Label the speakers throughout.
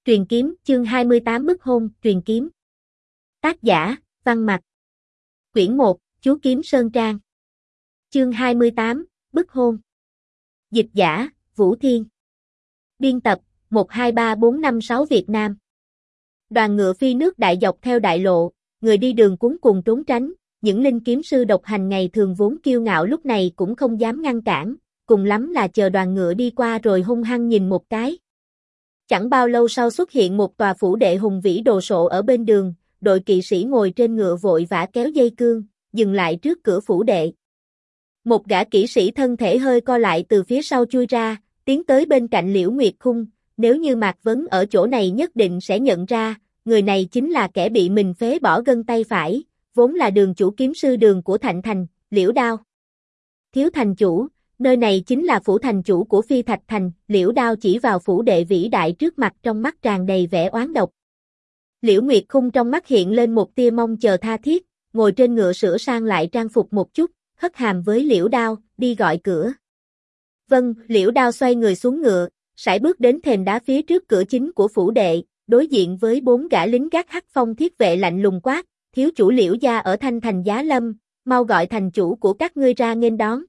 Speaker 1: Truyền kiếm, chương 28 bức hôn, truyền kiếm. Tác giả, Văn Mặc. Quyển 1, Chú Kiếm Sơn Trang. Chương 28, bức hôn. Dịch giả, Vũ Thiên. Biên tập, 123456 Việt Nam. Đoàn ngựa phi nước đại dọc theo đại lộ, người đi đường cuống cuồng trốn tránh, những linh kiếm sư độc hành ngày thường vốn kiêu ngạo lúc này cũng không dám ngăn cản, cùng lắm là chờ đoàn ngựa đi qua rồi hung hăng nhìn một cái. Chẳng bao lâu sau xuất hiện một tòa phủ đệ hùng vĩ đồ sộ ở bên đường, đội kỵ sĩ ngồi trên ngựa vội vã kéo dây cương, dừng lại trước cửa phủ đệ. Một gã kỵ sĩ thân thể hơi co lại từ phía sau chui ra, tiến tới bên cạnh Liễu Nguyệt Khung, nếu như Mạc Vấn ở chỗ này nhất định sẽ nhận ra, người này chính là kẻ bị mình phế bỏ gân tay phải, vốn là đường chủ kiếm sư đường của Thạnh Thành, Liễu Đao. Thiếu thành chủ, nơi này chính là phủ thành chủ của Phi Thạch Thành, Liễu Đao chỉ vào phủ đệ vĩ đại trước mặt trong mắt tràn đầy vẻ oán độc. Liễu Nguyệt Khung trong mắt hiện lên một tia mong chờ tha thiết, ngồi trên ngựa sửa sang lại trang phục một chút, hất hàm với Liễu Đao, đi gọi cửa. Vâng, Liễu Đao xoay người xuống ngựa, sải bước đến thềm đá phía trước cửa chính của phủ đệ, đối diện với 4 gã lính gác hắc phong thiết vệ lạnh lùng quát, thiếu chủ Liễu gia ở Thanh Thành Giá Lâm, mau gọi thành chủ của các ngươi ra nghênh đón.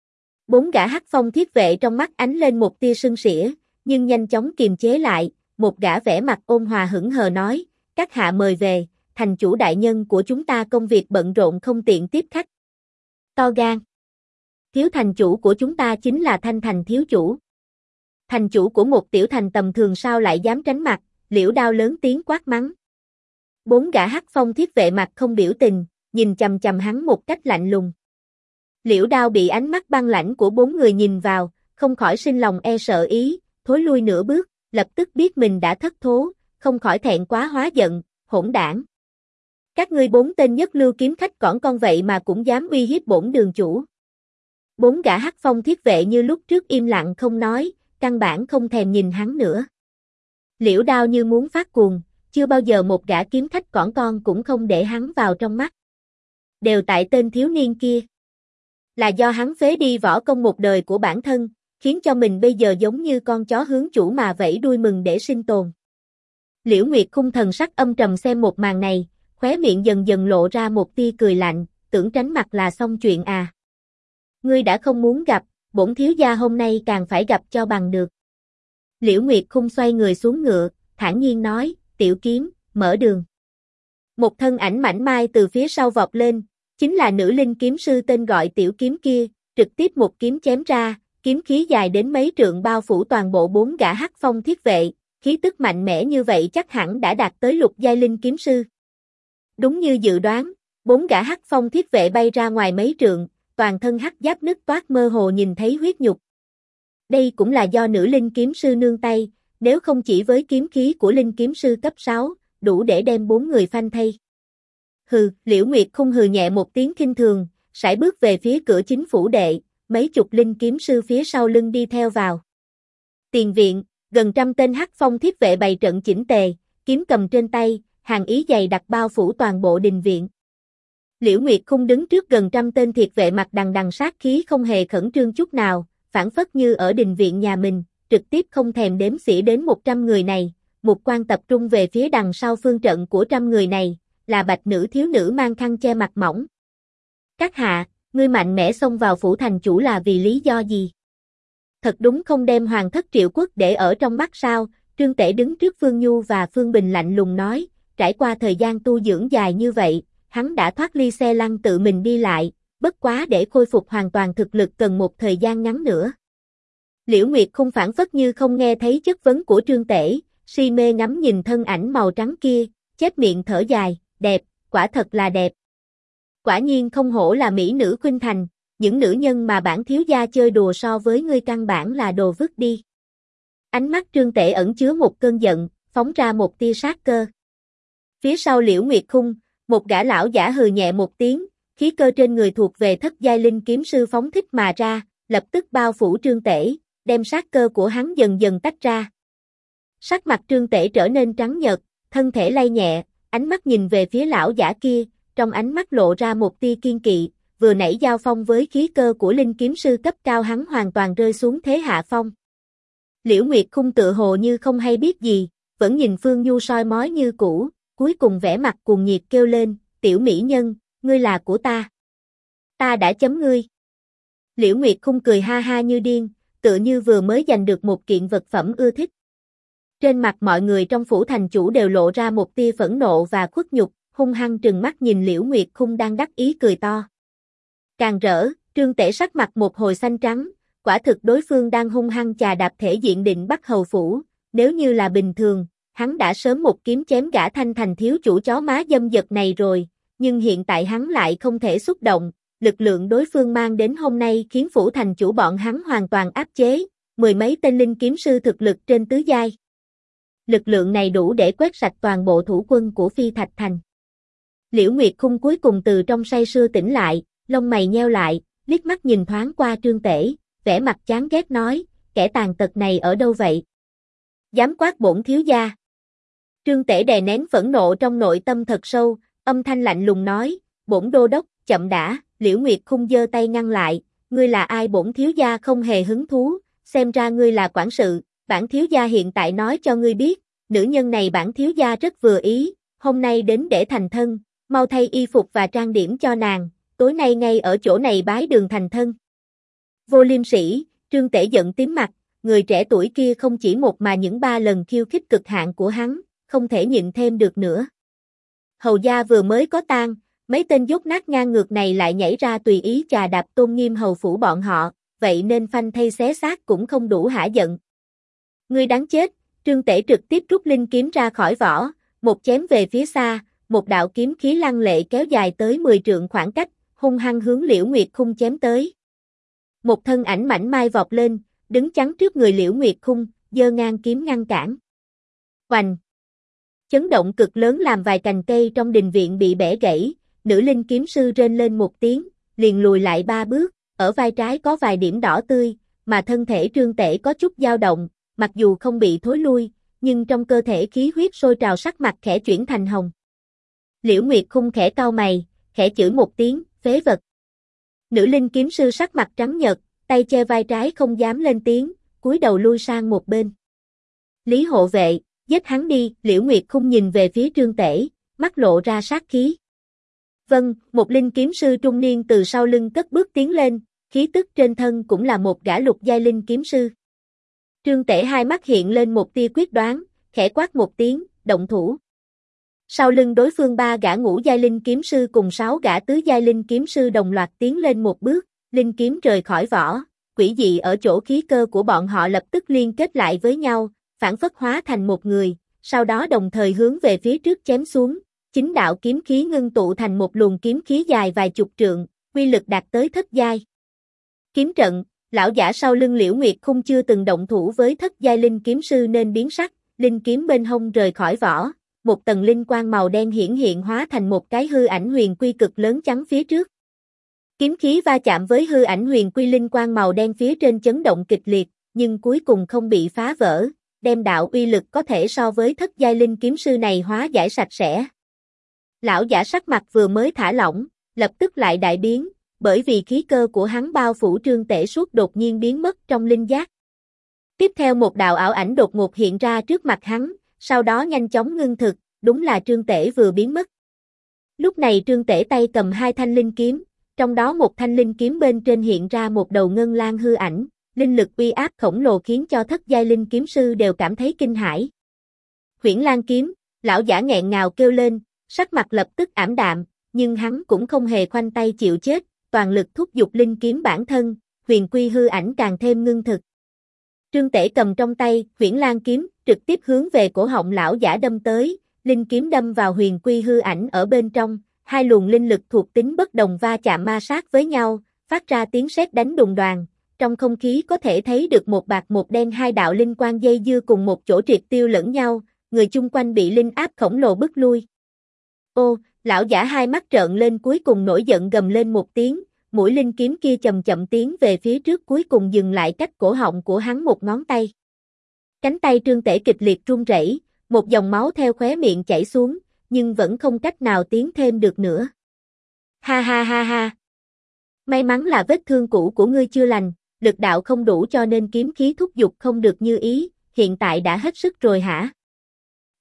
Speaker 1: 4 gã hắc phong thiết vệ trong mắt ánh lên một tia sưng sỉa, nhưng nhanh chóng kiềm chế lại, một gã vẻ mặt ôn hòa hững hờ nói, các hạ mời về, thành chủ đại nhân của chúng ta công việc bận rộn không tiện tiếp khách. To gan. Thiếu thành chủ của chúng ta chính là Thanh Thành thiếu chủ. Thành chủ của một tiểu thành tầm thường sao lại dám tránh mặt, Liễu Đao lớn tiếng quát mắng. 4 gã hắc phong thiết vệ mặt không biểu tình, nhìn chằm chằm hắn một cách lạnh lùng. Liễu Đao bị ánh mắt băng lãnh của 4 người nhìn vào, không khỏi sinh lòng e sợ ý, thối lui nửa bước, lập tức biết mình đã thất thố, không khỏi thẹn quá hóa giận, hỗn đảng. Các ngươi 4 tên nhất lưu kiếm khách cỏn con vậy mà cũng dám uy hiếp bổn đường chủ. 4 gã hắc phong thiết vệ như lúc trước im lặng không nói, căn bản không thèm nhìn hắn nữa. Liễu Đao như muốn phát cuồng, chưa bao giờ một gã kiếm khách cỏn con cũng không để hắn vào trong mắt. Đều tại tên thiếu niên kia. Là do hắn phế đi võ công một đời của bản thân, khiến cho mình bây giờ giống như con chó hướng chủ mà vẫy đuôi mừng để sinh tồn. Liễu Nguyệt Khung thần sắc âm trầm xem một màn này, khóe miệng dần dần lộ ra một tia cười lạnh, tưởng tránh mặt là xong chuyện à. Ngươi đã không muốn gặp, bổn thiếu gia hôm nay càng phải gặp cho bằng được. Liễu Nguyệt Khung xoay người xuống ngựa, thản nhiên nói, tiểu kiếm, mở đường. Một thân ảnh mảnh mai từ phía sau vọt lên, chính là nữ linh kiếm sư tên gọi tiểu kiếm kia, trực tiếp một kiếm chém ra, kiếm khí dài đến mấy trượng bao phủ toàn bộ 4 gã hắc phong thiết vệ, khí tức mạnh mẽ như vậy chắc hẳn đã đạt tới lục giai linh kiếm sư. Đúng như dự đoán, 4 gã hắc phong thiết vệ bay ra ngoài mấy trượng, toàn thân hắc giáp nứt toát mơ hồ nhìn thấy huyết nhục. Đây cũng là do nữ linh kiếm sư nương tay, nếu không chỉ với kiếm khí của linh kiếm sư cấp 6, đủ để đem 4 người phanh thây. Hừ, Liễu Nguyệt Khung hừ nhẹ một tiếng khinh thường, sải bước về phía cửa chính phủ đệ, mấy chục linh kiếm sư phía sau lưng đi theo vào. Tiền viện, gần 100 tên hắc phong thiết vệ bày trận chỉnh tề, kiếm cầm trên tay, hàng ý dày đặc bao phủ toàn bộ đình viện. Liễu Nguyệt Khung đứng trước gần 100 tên thiệt vệ mặt đằng đằng sát khí không hề khẩn trương chút nào, phảng phất như ở đình viện nhà mình, trực tiếp không thèm đếm xỉa đến 100 người này, mục quang tập trung về phía đằng sau phương trận của 100 người này, là bạch nữ thiếu nữ mang khăn che mặt mỏng. Các hạ, ngươi mạnh mẽ xông vào phủ thành chủ là vì lý do gì? Thật đúng không đem hoàng thất Triệu Quốc để ở trong mắt sao? Trương Tể đứng trước Phương Nhu và Phương Bình lạnh lùng nói, trải qua thời gian tu dưỡng dài như vậy, hắn đã thoát ly xe lăn tự mình đi lại, bất quá để khôi phục hoàn toàn thực lực cần một thời gian ngắn nữa. Liễu Nguyệt Khung phảng phất như không nghe thấy chất vấn của Trương Tể, si mê ngắm nhìn thân ảnh màu trắng kia, chép miệng thở dài, đẹp, quả thật là đẹp. Quả nhiên không hổ là mỹ nữ khuynh thành, những nữ nhân mà bản thiếu gia chơi đùa so với ngươi căn bản là đồ vứt đi. Ánh mắt Trương Tể ẩn chứa một cơn giận, phóng ra một tia sát cơ. Phía sau Liễu Nguyệt Khung, một gã lão giả hừ nhẹ một tiếng, khí cơ trên người thuộc về thất giai linh kiếm sư phóng thích mà ra, lập tức bao phủ Trương Tể, đem sát cơ của hắn dần dần tách ra. Sắc mặt Trương Tể trở nên trắng nhợt, thân thể lay nhẹ, ánh mắt nhìn về phía lão giả kia, trong ánh mắt lộ ra một tia kiên kỵ, vừa nãy giao phong với khí cơ của linh kiếm sư cấp cao hắn hoàn toàn rơi xuống thế hạ phong. Liễu Nguyệt Khung tự hồ như không hay biết gì, vẫn nhìn Phương Nhu soi mói như cũ, cuối cùng vẻ mặt cuồng nhiệt kêu lên, tiểu mỹ nhân, ngươi là của ta. Ta đã chấm ngươi. Liễu Nguyệt Khung cười ha ha như điên, tựa như vừa mới giành được một kiện vật phẩm ưa thích. Trên mặt mọi người trong phủ thành chủ đều lộ ra một tia phẫn nộ và khuất nhục, hung hăng trừng mắt nhìn Liễu Nguyệt Khung đang đắc ý cười to. Càng rỡ, Trương Tể sắc mặt một hồi xanh trắng, quả thực đối phương đang hung hăng chà đạp thể diện Định Bắc hầu phủ, nếu như là bình thường, hắn đã sớm một kiếm chém gã Thanh Thành thiếu chủ chó má dâm dật này rồi, nhưng hiện tại hắn lại không thể xúc động, lực lượng đối phương mang đến hôm nay khiến phủ thành chủ bọn hắn hoàn toàn áp chế, mười mấy tên linh kiếm sư thực lực trên tứ giai. Lực lượng này đủ để quét sạch toàn bộ thủ quân của Phi Thạch Thành. Liễu Nguyệt Khung cuối cùng từ trong say sưa tỉnh lại, lông mày nheo lại, liếc mắt nhìn thoáng qua Trương Tể, vẻ mặt chán ghét nói, kẻ tàn tật này ở đâu vậy? Dám quát bổn thiếu gia. Trương Tể đè nén phẫn nộ trong nội tâm thật sâu, âm thanh lạnh lùng nói, bổn đô đốc, chậm đã. Liễu Nguyệt Khung giơ tay ngăn lại, ngươi là ai? Bổn thiếu gia không hề hứng thú, xem ra ngươi là quản sự, bản thiếu gia hiện tại nói cho ngươi biết, nữ nhân này bản thiếu gia rất vừa ý, hôm nay đến để thành thân, mau thay y phục và trang điểm cho nàng, tối nay ngay ở chỗ này bái đường thành thân. Vô liêm sỉ, Trương Tể giận tím mặt, người trẻ tuổi kia không chỉ một mà những 3 lần khiêu khích cực hạn của hắn, không thể nhịn thêm được nữa. Hầu gia vừa mới có tang, mấy tên dốt nát ngang ngược này lại nhảy ra tùy ý chà đạp tôn nghiêm hầu phủ bọn họ, vậy nên phanh thay xé xác cũng không đủ hả giận. Ngươi đáng chết, Trương Tể trực tiếp rút linh kiếm ra khỏi vỏ, một chém về phía xa, một đạo kiếm khí lăng lệ kéo dài tới 10 trượng khoảng cách, hung hăng hướng Liễu Nguyệt Khung chém tới. Một thân ảnh mảnh mai vọt lên, đứng chắn trước người Liễu Nguyệt Khung, giơ ngang kiếm ngăn cản. Oành! Chấn động cực lớn làm vài cành cây trong đình viện bị bẻ gãy, nữ linh kiếm sư rên lên một tiếng, liền lùi lại 3 bước, ở vai trái có vài điểm đỏ tươi, mà thân thể Trương Tể có chút dao động, mặc dù không bị thối lui, nhưng trong cơ thể khí huyết sôi trào, sắc mặt khẽ chuyển thành hồng. Liễu Nguyệt Khung khẽ cau mày, khẽ chửi một tiếng, phế vật. Nữ linh kiếm sư sắc mặt trắng nhợt, tay che vai trái không dám lên tiếng, cúi đầu lui sang một bên. Lý hộ vệ, giết hắn đi. Liễu Nguyệt Khung nhìn về phía Trương Tể, mắt lộ ra sát khí. Vâng, một linh kiếm sư trung niên từ sau lưng cất bước tiến lên, khí tức trên thân cũng là một gã lục giai linh kiếm sư. Trương Tể hai mắt hiện lên một tia quyết đoán, khẽ quát một tiếng, động thủ. Sau lưng đối phương 3 gã ngũ giai linh kiếm sư cùng 6 gã tứ giai linh kiếm sư đồng loạt tiến lên một bước, linh kiếm rời khỏi vỏ, quỷ dị ở chỗ khí cơ của bọn họ lập tức liên kết lại với nhau, phản phất hóa thành một người, sau đó đồng thời hướng về phía trước chém xuống, 9 đạo kiếm khí ngưng tụ thành một luồng kiếm khí dài vài chục trượng, uy lực đạt tới thất giai. Kiếm trận, lão giả sau lưng Liễu Nguyệt Khung chưa từng động thủ với thất giai linh kiếm sư nên biến sắc, linh kiếm bên hông rời khỏi vỏ, một tầng linh quang màu đen hiển hiện hóa thành một cái hư ảnh huyền quy cực lớn chắn phía trước. Kiếm khí va chạm với hư ảnh huyền quy, linh quang màu đen phía trên chấn động kịch liệt, nhưng cuối cùng không bị phá vỡ, đem đạo uy lực có thể so với thất giai linh kiếm sư này hóa giải sạch sẽ. Lão giả sắc mặt vừa mới thả lỏng, lập tức lại đại biến, bởi vì khí cơ của hắn bao phủ Trương Tể suốt đột nhiên biến mất trong linh giác. Tiếp theo một đạo ảo ảnh đột ngột hiện ra trước mặt hắn, sau đó nhanh chóng ngưng thực, đúng là Trương Tể vừa biến mất. Lúc này Trương Tể tay cầm 2 thanh linh kiếm, trong đó một thanh linh kiếm bên trên hiện ra một đầu ngân lang hư ảnh, linh lực uy áp khổng lồ khiến cho thất giai linh kiếm sư đều cảm thấy kinh hãi. Huyễn Lang kiếm, lão giả nghẹn ngào kêu lên, sắc mặt lập tức ảm đạm, nhưng hắn cũng không hề khoanh tay chịu chết, toàn lực thúc giục linh kiếm bản thân, huyền quy hư ảnh càng thêm ngưng thực. Trương Tể cầm trong tay Huyễn Lang kiếm, trực tiếp hướng về cổ họng lão giả đâm tới, linh kiếm đâm vào huyền quy hư ảnh ở bên trong, 2 luồng linh lực thuộc tính bất đồng va chạm ma sát với nhau, phát ra tiếng sét đánh đùng đoàng. Trong không khí có thể thấy được một bạc một đen 2 đạo linh quang dây dưa cùng một chỗ triệt tiêu lẫn nhau, người chung quanh bị linh áp khổng lồ bức lui. Ô, lão giả hai mắt trợn lên cuối cùng nổi giận gầm lên một tiếng, mũi linh kiếm kia chậm chậm tiến về phía trước cuối cùng dừng lại cách cổ họng của hắn một ngón tay. Cánh tay Trương Tể kịch liệt run rẩy, một dòng máu theo khóe miệng chảy xuống, nhưng vẫn không cách nào tiến thêm được nữa. Ha ha ha ha. May mắn là vết thương cũ của ngươi chưa lành, lực đạo không đủ cho nên kiếm khí thúc giục không được như ý, hiện tại đã hết sức rồi hả?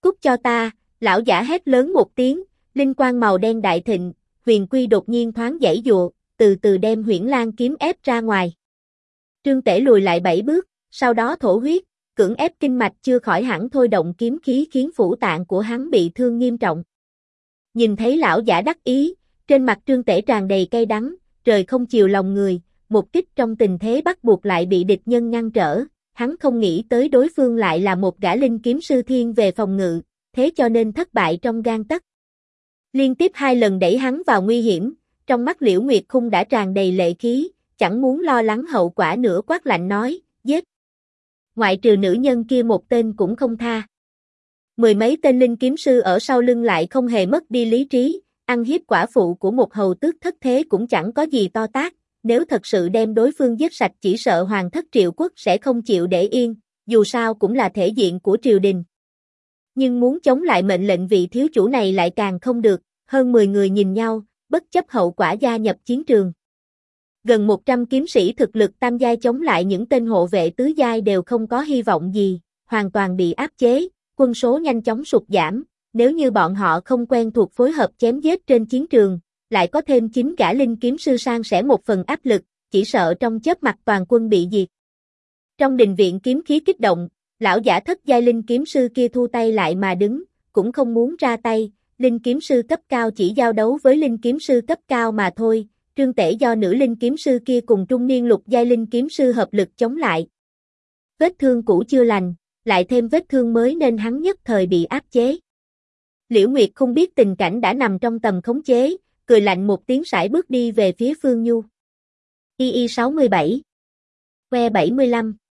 Speaker 1: cút cho ta, lão giả hét lớn một tiếng, linh quang màu đen đại thịnh, huyền quy đột nhiên thoáng giãy giụa, từ từ đem Huyễn Lang kiếm ép ra ngoài. Trương Tể lùi lại 7 bước, sau đó thổ huyết, cưỡng ép kinh mạch chưa khỏi hẳn thôi động kiếm khí khiến phủ tạng của hắn bị thương nghiêm trọng. Nhìn thấy lão giả đắc ý, trên mặt Trương Tể tràn đầy cay đắng, trời không chiều lòng người, một kích trong tình thế bắt buộc lại bị địch nhân ngăn trở, hắn không nghĩ tới đối phương lại là một gã linh kiếm sư thiên về phòng ngự, thế cho nên thất bại trong gang tấc. Liên tiếp 2 lần đẩy hắn vào nguy hiểm, trong mắt Liễu Nguyệt Khung đã tràn đầy lệ khí, chẳng muốn lo lắng hậu quả nữa quát lạnh nói, giết. Ngoại trừ nữ nhân kia một tên cũng không tha. 10 mấy tên linh kiếm sư ở sau lưng lại không hề mất đi lý trí, ăn hiếp quả phụ của một hầu tước thất thế cũng chẳng có gì to tát, nếu thật sự đem đối phương giết sạch chỉ sợ hoàng thất Triệu Quốc sẽ không chịu để yên, dù sao cũng là thể diện của triều đình. Nhưng muốn chống lại mệnh lệnh vị thiếu chủ này lại càng không được, hơn 10 người nhìn nhau, bất chấp hậu quả gia nhập chiến trường. Gần 100 kiếm sĩ thực lực tam giai chống lại những tên hộ vệ tứ giai đều không có hy vọng gì, hoàn toàn bị áp chế, quân số nhanh chóng sụt giảm, nếu như bọn họ không quen thuộc phối hợp chém giết trên chiến trường, lại có thêm 9 gã linh kiếm sư san sẻ một phần áp lực, chỉ sợ trong chớp mặt toàn quân bị diệt. Trong đình viện kiếm khí kích động, lão giả thất giai linh kiếm sư kia thu tay lại mà đứng, cũng không muốn ra tay, linh kiếm sư cấp cao chỉ giao đấu với linh kiếm sư cấp cao mà thôi, Trương Tể do nữ linh kiếm sư kia cùng trung niên lục giai linh kiếm sư hợp lực chống lại. Vết thương cũ chưa lành, lại thêm vết thương mới nên hắn nhất thời bị áp chế. Liễu Nguyệt không biết tình cảnh đã nằm trong tầm khống chế, cười lạnh một tiếng sải bước đi về phía Phương Nhu. II 67 Que 75